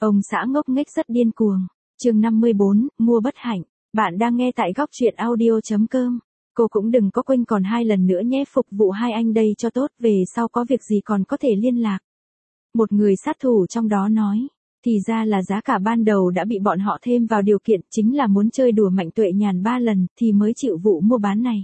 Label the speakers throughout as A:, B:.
A: Ông xã ngốc nghếch rất điên cuồng. Chương 54, mua bất hạnh. Bạn đang nghe tại góc truyện audio.com. Cô cũng đừng có quên còn 2 lần nữa nhé, phục vụ hai anh đây cho tốt, về sau có việc gì còn có thể liên lạc. Một người sát thủ trong đó nói. Thì ra là giá cả ban đầu đã bị bọn họ thêm vào điều kiện, chính là muốn chơi đùa Mạnh Tuệ Nhàn 3 lần thì mới chịu vụ mua bán này.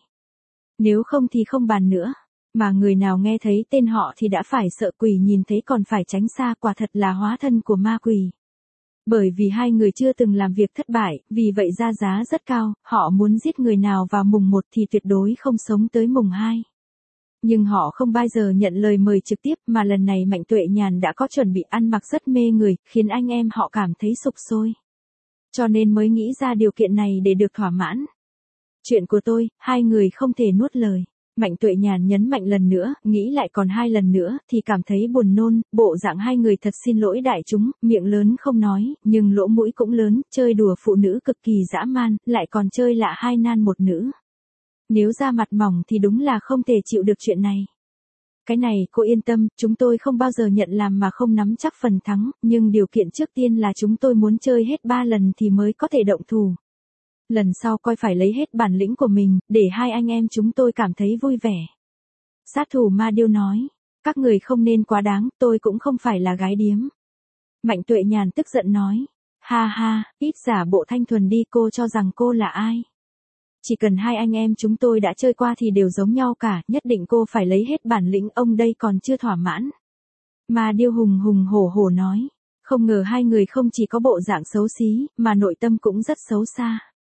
A: Nếu không thì không bàn nữa. Mà người nào nghe thấy tên họ thì đã phải sợ quỷ, nhìn thấy còn phải tránh xa, quả thật là hóa thân của ma quỷ. Bởi vì hai người chưa từng làm việc thất bại, vì vậy ra giá rất cao, họ muốn giết người nào vào mùng 1 thì tuyệt đối không sống tới mùng 2. Nhưng họ không bao giờ nhận lời mời trực tiếp, mà lần này Mạnh Tuệ Nhàn đã có chuẩn bị, ăn mặc rất mê người, khiến anh em họ cảm thấy sục sôi. Cho nên mới nghĩ ra điều kiện này để được thỏa mãn. Chuyện của tôi, hai người không thể nuốt lời. Mạnh Tuệ Nhàn nhấn mạnh lần nữa, nghĩ lại còn 2 lần nữa thì cảm thấy buồn nôn, bộ dạng hai người thật xin lỗi đại chúng, miệng lớn không nói, nhưng lỗ mũi cũng lớn, chơi đùa phụ nữ cực kỳ dã man, lại còn chơi lạ 2 nam 1 nữ. Nếu da mặt mỏng thì đúng là không thể chịu được chuyện này. Cái này cô yên tâm, chúng tôi không bao giờ nhận làm mà không nắm chắc phần thắng, nhưng điều kiện trước tiên là chúng tôi muốn chơi hết 3 lần thì mới có thể động thủ. Lần sau coi phải lấy hết bản lĩnh của mình, để hai anh em chúng tôi cảm thấy vui vẻ. Sát thủ Ma Điêu nói, các người không nên quá đáng, tôi cũng không phải là gái điếm. Mạnh Tuệ Nhàn tức giận nói, ha ha, ít giả bộ thanh thuần đi, cô cho rằng cô là ai? Chỉ cần hai anh em chúng tôi đã chơi qua thì đều giống nhau cả, nhất định cô phải lấy hết bản lĩnh, ông đây còn chưa thỏa mãn. Ma Điêu hùng hùng hổ hổ nói, không ngờ hai người không chỉ có bộ dạng xấu xí, mà nội tâm cũng rất xấu xa.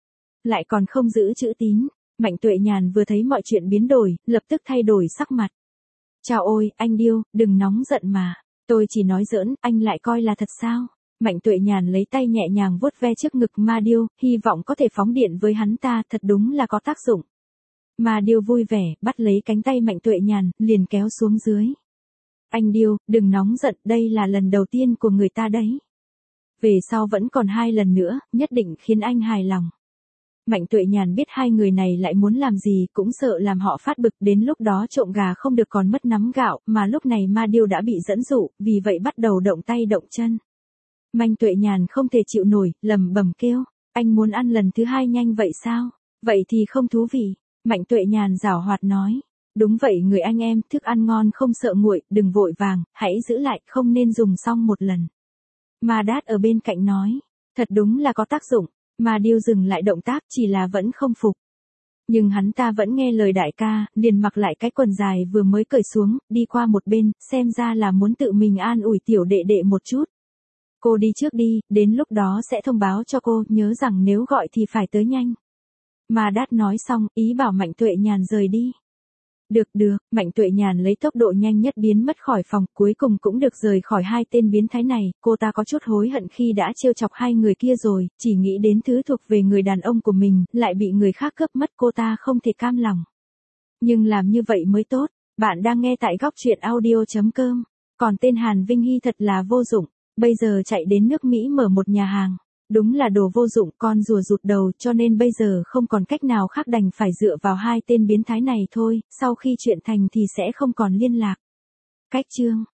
A: Lại còn không giữ chữ tín. Mạnh Tuệ Nhàn vừa thấy mọi chuyện biến đổi, lập tức thay đổi sắc mặt. Chào ôi, anh Điêu, đừng nóng giận mà. Tôi chỉ nói giỡn, anh lại coi là thật sao? Mạnh Tuệ Nhàn lấy tay nhẹ nhàng vuốt ve trước ngực Ma Điêu, hy vọng có thể phóng điện với hắn ta, thật đúng là có tác dụng. Ma Điêu vui vẻ, bắt lấy cánh tay Mạnh Tuệ Nhàn, liền kéo xuống dưới. Anh Điêu, đừng nóng giận, đây là lần đầu tiên của người ta đấy. Về sau vẫn còn 2 lần nữa, nhất định khiến anh hài lòng. Mạnh Tuệ Nhàn biết hai người này lại muốn làm gì, cũng sợ làm họ phát bực, đến lúc đó trộm gà không được còn mất nắm gạo, mà lúc này Ma Điêu đã bị dẫn dụ, vì vậy bắt đầu động tay động chân. Mạnh Tuệ Nhàn không thể chịu nổi, lẩm bẩm kêu, anh muốn ăn lần thứ 2 nhanh vậy sao? Vậy thì không thú vị. Mạnh Tuệ Nhàn giảo hoạt nói, đúng vậy người anh em, thức ăn ngon không sợ nguội, đừng vội vàng, hãy giữ lại, không nên dùng xong một lần. Ma Đát ở bên cạnh nói, thật đúng là có tác dụng. Ma Điêu dừng lại động tác, chỉ là vẫn không phục. Nhưng hắn ta vẫn nghe lời đại ca, liền mặc lại cái quần dài vừa mới cởi xuống, đi qua một bên, xem ra là muốn tự mình an ủi tiểu đệ đệ một chút. Cô đi trước đi, đến lúc đó sẽ thông báo cho cô, nhớ rằng nếu gọi thì phải tới nhanh. Ma Đát nói xong, ý bảo Mạnh Tuệ Nhàn rời đi. Được, Mạnh Tuệ Nhàn lấy tốc độ nhanh nhất biến mất khỏi phòng, cuối cùng cũng được rời khỏi hai tên biến thái này, cô ta có chút hối hận khi đã trêu chọc hai người kia rồi, chỉ nghĩ đến thứ thuộc về người đàn ông của mình, lại bị người khác cướp mất, cô ta không thể cam lòng. Nhưng làm như vậy mới tốt, bạn đang nghe tại góc truyện audio.com, còn tên Hàn Vinh Hy thật là vô dụng, bây giờ chạy đến nước Mỹ mở một nhà hàng. Đúng là đồ vô dụng, con rùa rụt đầu, cho nên bây giờ không còn cách nào khác, đành phải dựa vào hai tên biến thái này thôi, sau khi chuyện thành thì sẽ không còn liên lạc. Cách chương